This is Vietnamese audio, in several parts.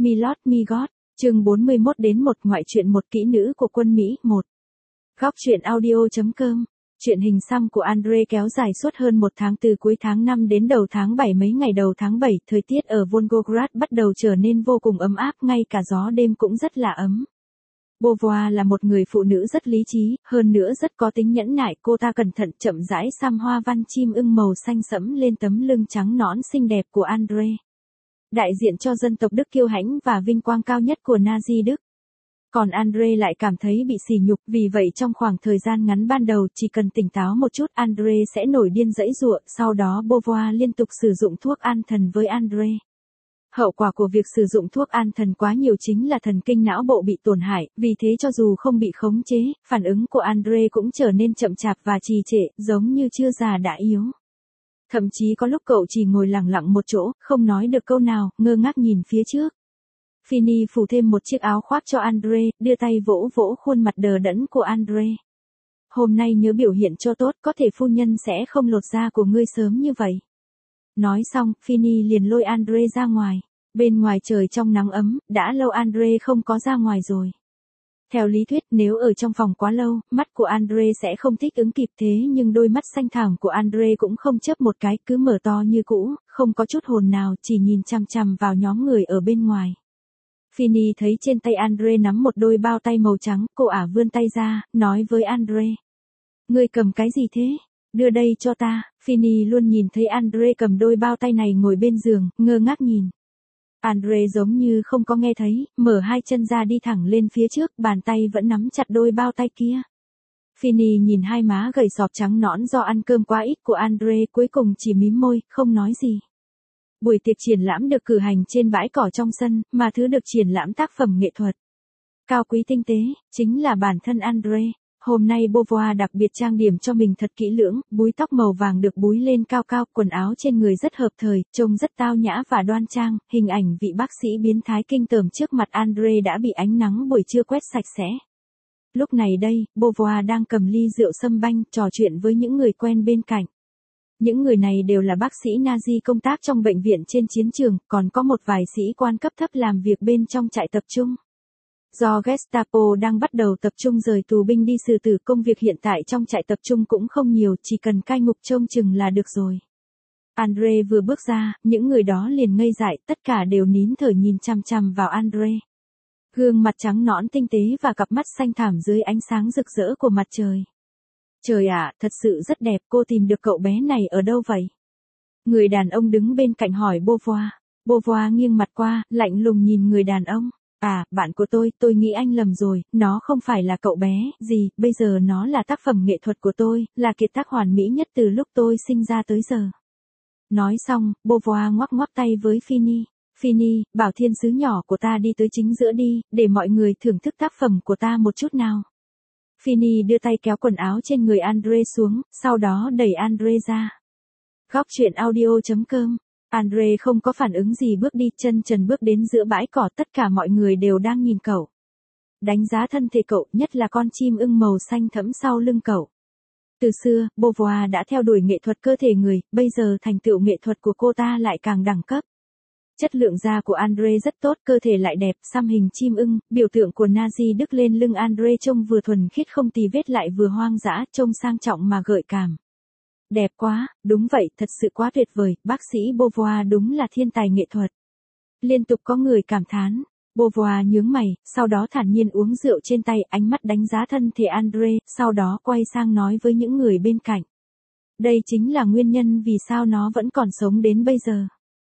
Milord Migot, chương 41 đến 1 ngoại truyện một kỹ nữ của quân Mỹ 1. Góc truyện audio.com. Truyện hình xăm của Andre kéo dài suốt hơn một tháng từ cuối tháng 5 đến đầu tháng 7. Mấy ngày đầu tháng 7, thời tiết ở Volgograd bắt đầu trở nên vô cùng ấm áp, ngay cả gió đêm cũng rất là ấm. Beauvoir là một người phụ nữ rất lý trí, hơn nữa rất có tính nhẫn nại. Cô ta cẩn thận chậm rãi xăm hoa văn chim ưng màu xanh sẫm lên tấm lưng trắng nõn xinh đẹp của Andre. Đại diện cho dân tộc Đức kiêu hãnh và vinh quang cao nhất của Nazi Đức. Còn Andre lại cảm thấy bị sỉ nhục, vì vậy trong khoảng thời gian ngắn ban đầu chỉ cần tỉnh táo một chút Andre sẽ nổi điên giãy giụa, sau đó Beauvoir liên tục sử dụng thuốc an thần với Andre. Hậu quả của việc sử dụng thuốc an thần quá nhiều chính là thần kinh não bộ bị tổn hại, vì thế cho dù không bị khống chế, phản ứng của Andre cũng trở nên chậm chạp và trì trệ, giống như chưa già đã yếu. Thậm chí có lúc cậu chỉ ngồi lặng lặng một chỗ, không nói được câu nào, ngơ ngác nhìn phía trước. Finny phủ thêm một chiếc áo khoác cho Andre, đưa tay vỗ vỗ khuôn mặt đờ đẫn của Andre. Hôm nay nhớ biểu hiện cho tốt, có thể phu nhân sẽ không lột da của ngươi sớm như vậy. Nói xong, Finny liền lôi Andre ra ngoài. Bên ngoài trời trong nắng ấm, đã lâu Andre không có ra ngoài rồi. Theo lý thuyết, nếu ở trong phòng quá lâu, mắt của Andre sẽ không thích ứng kịp, thế nhưng đôi mắt xanh thẳm của Andre cũng không chớp một cái, cứ mở to như cũ, không có chút hồn nào, chỉ nhìn chằm chằm vào nhóm người ở bên ngoài. Finny thấy trên tay Andre nắm một đôi bao tay màu trắng, cô ả vươn tay ra, nói với Andre. Ngươi cầm cái gì thế? Đưa đây cho ta. Finny luôn nhìn thấy Andre cầm đôi bao tay này ngồi bên giường, ngơ ngác nhìn. Andre giống như không có nghe thấy, mở hai chân ra đi thẳng lên phía trước, bàn tay vẫn nắm chặt đôi bao tay kia. Finny nhìn hai má gầy sọp trắng nõn do ăn cơm quá ít của Andre, cuối cùng chỉ mím môi, không nói gì. Buổi tiệc triển lãm được cử hành trên bãi cỏ trong sân, mà thứ được triển lãm tác phẩm nghệ thuật cao quý tinh tế, chính là bản thân Andre. Hôm nay Beauvoir đặc biệt trang điểm cho mình thật kỹ lưỡng, búi tóc màu vàng được búi lên cao cao, quần áo trên người rất hợp thời, trông rất tao nhã và đoan trang, hình ảnh vị bác sĩ biến thái kinh tởm trước mặt Andre đã bị ánh nắng buổi trưa quét sạch sẽ. Lúc này đây, Beauvoir đang cầm ly rượu sâm banh, trò chuyện với những người quen bên cạnh. Những người này đều là bác sĩ Nazi công tác trong bệnh viện trên chiến trường, còn có một vài sĩ quan cấp thấp làm việc bên trong trại tập trung. Do Gestapo đang bắt đầu tập trung rời tù binh đi xử tử, công việc hiện tại trong trại tập trung cũng không nhiều, chỉ cần cai ngục trông chừng là được rồi. Andre vừa bước ra, những người đó liền ngây dại, tất cả đều nín thở nhìn chằm chằm vào Andre. Gương mặt trắng nõn tinh tế và cặp mắt xanh thẳm dưới ánh sáng rực rỡ của mặt trời. Trời ạ, thật sự rất đẹp, cô tìm được cậu bé này ở đâu vậy? Người đàn ông đứng bên cạnh hỏi Beauvoir. Beauvoir nghiêng mặt qua, lạnh lùng nhìn người đàn ông. À, bạn của tôi nghĩ anh lầm rồi, nó không phải là cậu bé, gì, bây giờ nó là tác phẩm nghệ thuật của tôi, là kiệt tác hoàn mỹ nhất từ lúc tôi sinh ra tới giờ. Nói xong, Beauvoir ngoắc ngoắc tay với Finny. Finny, bảo thiên sứ nhỏ của ta đi tới chính giữa đi, để mọi người thưởng thức tác phẩm của ta một chút nào. Finny đưa tay kéo quần áo trên người Andre xuống, sau đó đẩy Andre ra. Góc truyện audio.com. Andre không có phản ứng gì, bước đi chân trần bước đến giữa bãi cỏ, tất cả mọi người đều đang nhìn cậu. Đánh giá thân thể cậu, nhất là con chim ưng màu xanh thẫm sau lưng cậu. Từ xưa, Beauvoir đã theo đuổi nghệ thuật cơ thể người, bây giờ thành tựu nghệ thuật của cô ta lại càng đẳng cấp. Chất lượng da của Andre rất tốt, cơ thể lại đẹp, xăm hình chim ưng, biểu tượng của Nazi Đức lên lưng Andre trông vừa thuần khiết không tì vết lại vừa hoang dã, trông sang trọng mà gợi cảm. Đẹp quá, đúng vậy, thật sự quá tuyệt vời, bác sĩ Beauvoir đúng là thiên tài nghệ thuật. Liên tục có người cảm thán. Beauvoir nhướng mày, sau đó thản nhiên uống rượu trên tay, ánh mắt đánh giá thân thể Andre, sau đó quay sang nói với những người bên cạnh. Đây chính là nguyên nhân vì sao nó vẫn còn sống đến bây giờ.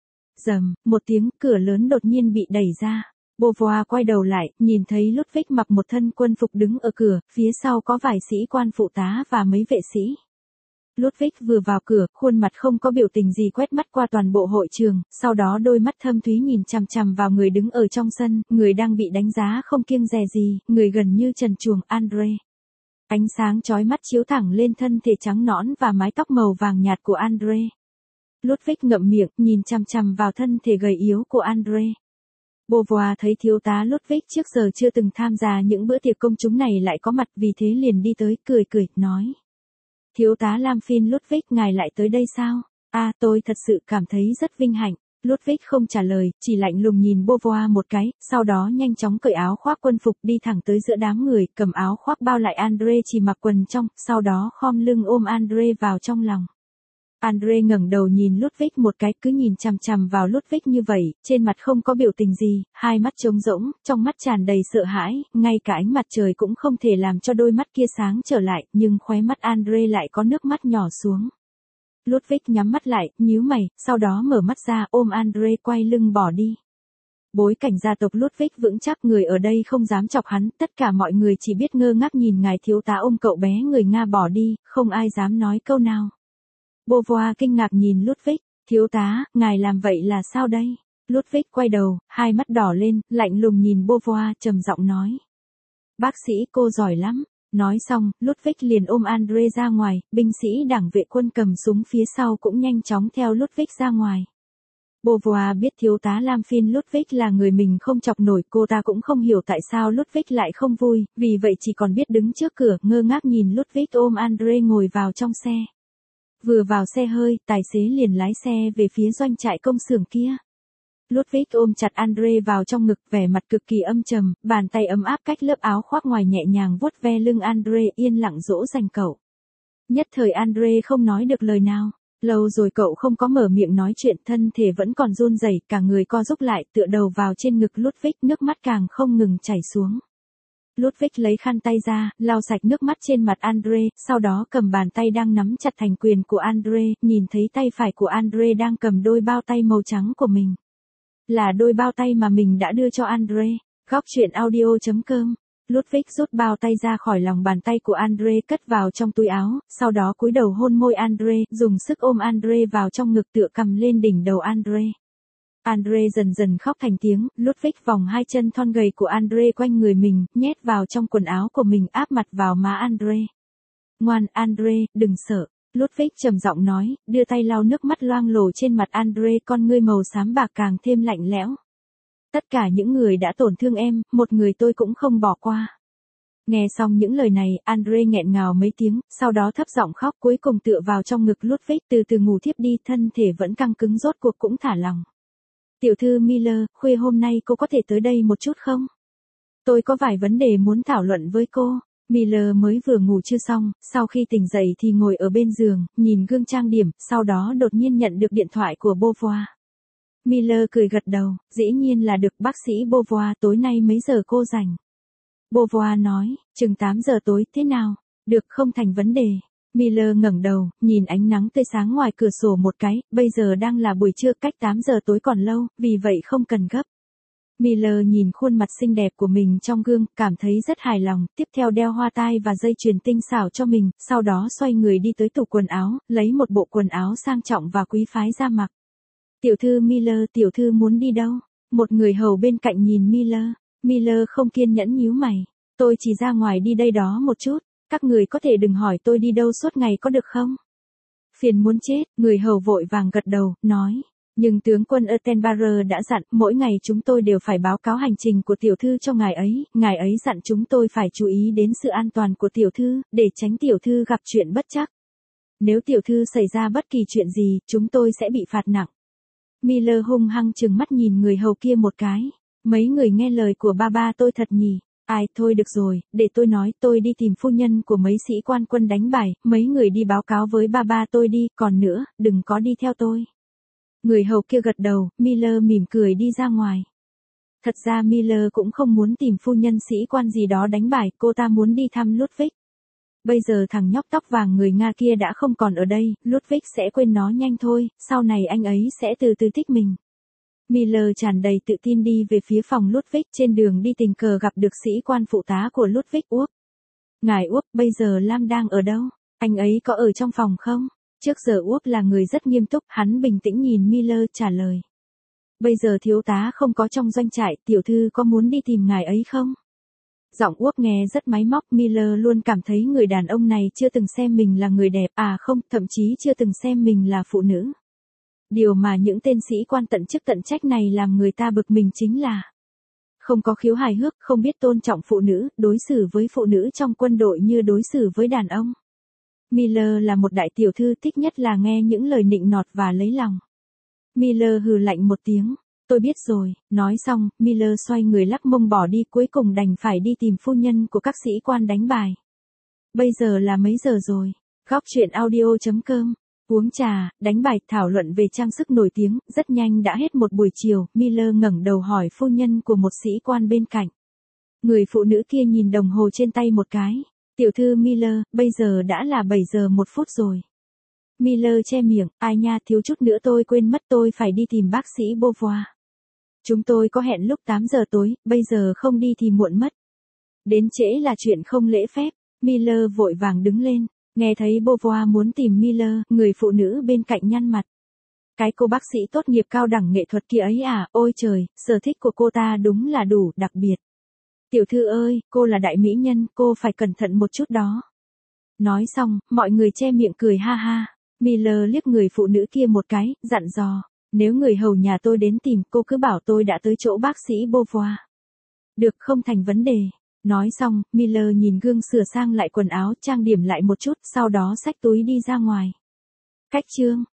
Rầm, một tiếng, cửa lớn đột nhiên bị đẩy ra. Beauvoir quay đầu lại, nhìn thấy Ludwig mặc một thân quân phục đứng ở cửa, phía sau có vài sĩ quan phụ tá và mấy vệ sĩ. Ludwig vừa vào cửa, khuôn mặt không có biểu tình gì, quét mắt qua toàn bộ hội trường, sau đó đôi mắt thâm thúy nhìn chằm chằm vào người đứng ở trong sân, người đang bị đánh giá không kiêng dè gì, người gần như trần truồng, Andre. Ánh sáng chói mắt chiếu thẳng lên thân thể trắng nõn và mái tóc màu vàng nhạt của Andre. Ludwig ngậm miệng, nhìn chằm chằm vào thân thể gầy yếu của Andre. Beauvoir thấy thiếu tá Ludwig trước giờ chưa từng tham gia những bữa tiệc công chúng này lại có mặt, vì thế liền đi tới, cười, nói. Thiếu tá Lamphine Ludwig, ngài lại tới đây sao? À, tôi thật sự cảm thấy rất vinh hạnh. Ludwig không trả lời, chỉ lạnh lùng nhìn Beauvoir một cái, sau đó nhanh chóng cởi áo khoác quân phục đi thẳng tới giữa đám người, cầm áo khoác bao lại Andre chỉ mặc quần trong, sau đó khom lưng ôm Andre vào trong lòng. Andre ngẩng đầu nhìn Ludwig một cái, cứ nhìn chằm chằm vào Ludwig như vậy, trên mặt không có biểu tình gì, hai mắt trống rỗng, trong mắt tràn đầy sợ hãi, ngay cả ánh mặt trời cũng không thể làm cho đôi mắt kia sáng trở lại, nhưng khóe mắt Andre lại có nước mắt nhỏ xuống. Ludwig nhắm mắt lại, nhíu mày, sau đó mở mắt ra, ôm Andre quay lưng bỏ đi. Bối cảnh gia tộc Ludwig vững chắc, người ở đây không dám chọc hắn, tất cả mọi người chỉ biết ngơ ngác nhìn ngài thiếu tá ôm cậu bé người Nga bỏ đi, không ai dám nói câu nào. Beauvoir kinh ngạc nhìn Ludwig, thiếu tá, ngài làm vậy là sao đây? Ludwig quay đầu, hai mắt đỏ lên, lạnh lùng nhìn Beauvoir, trầm giọng nói. Bác sĩ, cô giỏi lắm. Nói xong, Ludwig liền ôm Andre ra ngoài, binh sĩ đảng vệ quân cầm súng phía sau cũng nhanh chóng theo Ludwig ra ngoài. Beauvoir biết thiếu tá Lam Phin Ludwig là người mình không chọc nổi, cô ta cũng không hiểu tại sao Ludwig lại không vui, vì vậy chỉ còn biết đứng trước cửa, ngơ ngác nhìn Ludwig ôm Andre ngồi vào trong xe. Vừa vào xe hơi, tài xế liền lái xe về phía doanh trại công xưởng kia. Ludwig ôm chặt Andre vào trong ngực, vẻ mặt cực kỳ âm trầm, bàn tay ấm áp cách lớp áo khoác ngoài nhẹ nhàng vuốt ve lưng Andre, yên lặng dỗ dành cậu. Nhất thời Andre không nói được lời nào. Lâu rồi cậu không có mở miệng nói chuyện, thân thể vẫn còn run rẩy, cả người co rúm lại, tựa đầu vào trên ngực Ludwig, nước mắt càng không ngừng chảy xuống. Ludwig lấy khăn tay ra, lau sạch nước mắt trên mặt Andre, sau đó cầm bàn tay đang nắm chặt thành quyền của Andre, nhìn thấy tay phải của Andre đang cầm đôi bao tay màu trắng của mình. Là đôi bao tay mà mình đã đưa cho Andre. Góc truyện audio.com. Ludwig rút bao tay ra khỏi lòng bàn tay của Andre, cất vào trong túi áo, sau đó cúi đầu hôn môi Andre, dùng sức ôm Andre vào trong ngực, tựa cầm lên đỉnh đầu Andre. Andre dần dần khóc thành tiếng, Ludwig vòng hai chân thon gầy của Andre quanh người mình, nhét vào trong quần áo của mình, áp mặt vào má Andre. Ngoan Andre, đừng sợ. Ludwig trầm giọng nói, đưa tay lau nước mắt loang lổ trên mặt Andre, con ngươi màu xám bạc càng thêm lạnh lẽo. Tất cả những người đã tổn thương em, một người tôi cũng không bỏ qua. Nghe xong những lời này, Andre nghẹn ngào mấy tiếng, sau đó thấp giọng khóc, cuối cùng tựa vào trong ngực Ludwig, từ từ ngủ thiếp đi, thân thể vẫn căng cứng, rốt cuộc cũng thả lòng. Tiểu thư Miller, khuya hôm nay cô có thể tới đây một chút không? Tôi có vài vấn đề muốn thảo luận với cô. Miller mới vừa ngủ chưa xong, sau khi tỉnh dậy thì ngồi ở bên giường, nhìn gương trang điểm, sau đó đột nhiên nhận được điện thoại của Beauvoir. Miller cười gật đầu, dĩ nhiên là được, bác sĩ Beauvoir, tối nay mấy giờ cô rảnh? Beauvoir nói, chừng 8 giờ tối, thế nào? Được, không thành vấn đề. Miller ngẩng đầu, nhìn ánh nắng tươi sáng ngoài cửa sổ một cái, bây giờ đang là buổi trưa, cách 8 giờ tối còn lâu, vì vậy không cần gấp. Miller nhìn khuôn mặt xinh đẹp của mình trong gương, cảm thấy rất hài lòng, tiếp theo đeo hoa tai và dây chuyền tinh xảo cho mình, sau đó xoay người đi tới tủ quần áo, lấy một bộ quần áo sang trọng và quý phái ra mặc. Tiểu thư Miller, tiểu thư muốn đi đâu? Một người hầu bên cạnh nhìn Miller. Miller không kiên nhẫn nhíu mày. Tôi chỉ ra ngoài đi đây đó một chút, các người có thể đừng hỏi tôi đi đâu suốt ngày có được không? Phiền muốn chết, người hầu vội vàng gật đầu, nói. Nhưng tướng quân Attenborough đã dặn, mỗi ngày chúng tôi đều phải báo cáo hành trình của tiểu thư cho ngài ấy dặn chúng tôi phải chú ý đến sự an toàn của tiểu thư, để tránh tiểu thư gặp chuyện bất trắc. Nếu tiểu thư xảy ra bất kỳ chuyện gì, chúng tôi sẽ bị phạt nặng. Miller hung hăng trừng mắt nhìn người hầu kia một cái. Mấy người nghe lời của ba tôi thật nhỉ? Ai, thôi được rồi, để tôi nói, tôi đi tìm phu nhân của mấy sĩ quan quân đánh bài, mấy người đi báo cáo với ba tôi đi, còn nữa, đừng có đi theo tôi. Người hầu kia gật đầu, Miller mỉm cười đi ra ngoài. Thật ra Miller cũng không muốn tìm phu nhân sĩ quan gì đó đánh bài, cô ta muốn đi thăm Ludwig. Bây giờ thằng nhóc tóc vàng người Nga kia đã không còn ở đây, Ludwig sẽ quên nó nhanh thôi, sau này anh ấy sẽ từ từ thích mình. Miller tràn đầy tự tin đi về phía phòng Ludwig, trên đường đi tình cờ gặp được sĩ quan phụ tá của Ludwig Uốc. Ngài Uốc, bây giờ Lam đang ở đâu? Anh ấy có ở trong phòng không? Trước giờ Uốc là người rất nghiêm túc, hắn bình tĩnh nhìn Miller trả lời. Bây giờ thiếu tá không có trong doanh trại, tiểu thư có muốn đi tìm ngài ấy không? Giọng Uốc nghe rất máy móc, Miller luôn cảm thấy người đàn ông này chưa từng xem mình là người đẹp, không, thậm chí chưa từng xem mình là phụ nữ. Điều mà những tên sĩ quan tận chức tận trách này làm người ta bực mình chính là không có khiếu hài hước, không biết tôn trọng phụ nữ, đối xử với phụ nữ trong quân đội như đối xử với đàn ông. Miller là một đại tiểu thư, thích nhất là nghe những lời nịnh nọt và lấy lòng. Miller hừ lạnh một tiếng. Tôi biết rồi, nói xong, Miller xoay người lắc mông bỏ đi, cuối cùng đành phải đi tìm phu nhân của các sĩ quan đánh bài. Bây giờ là mấy giờ rồi? Góc chuyện audio.com. Uống trà, đánh bài, thảo luận về trang sức nổi tiếng, rất nhanh đã hết một buổi chiều, Miller ngẩng đầu hỏi phu nhân của một sĩ quan bên cạnh. Người phụ nữ kia nhìn đồng hồ trên tay một cái. Tiểu thư Miller, bây giờ đã là 7 giờ 1 phút rồi. Miller che miệng, ai nha, thiếu chút nữa tôi quên mất, tôi phải đi tìm bác sĩ Beauvoir. Chúng tôi có hẹn lúc 8 giờ tối, bây giờ không đi thì muộn mất. Đến trễ là chuyện không lễ phép. Miller vội vàng đứng lên, nghe thấy Beauvoir muốn tìm Miller, người phụ nữ bên cạnh nhăn mặt. Cái cô bác sĩ tốt nghiệp cao đẳng nghệ thuật kia ấy à, ôi trời, sở thích của cô ta đúng là đủ đặc biệt. Tiểu thư ơi, cô là đại mỹ nhân, cô phải cẩn thận một chút đó. Nói xong, mọi người che miệng cười ha ha. Miller liếc người phụ nữ kia một cái, dặn dò. Nếu người hầu nhà tôi đến tìm, cô cứ bảo tôi đã tới chỗ bác sĩ Beauvoir. Được, không thành vấn đề. Nói xong, Miller nhìn gương sửa sang lại quần áo, trang điểm lại một chút, sau đó xách túi đi ra ngoài. Khách chương.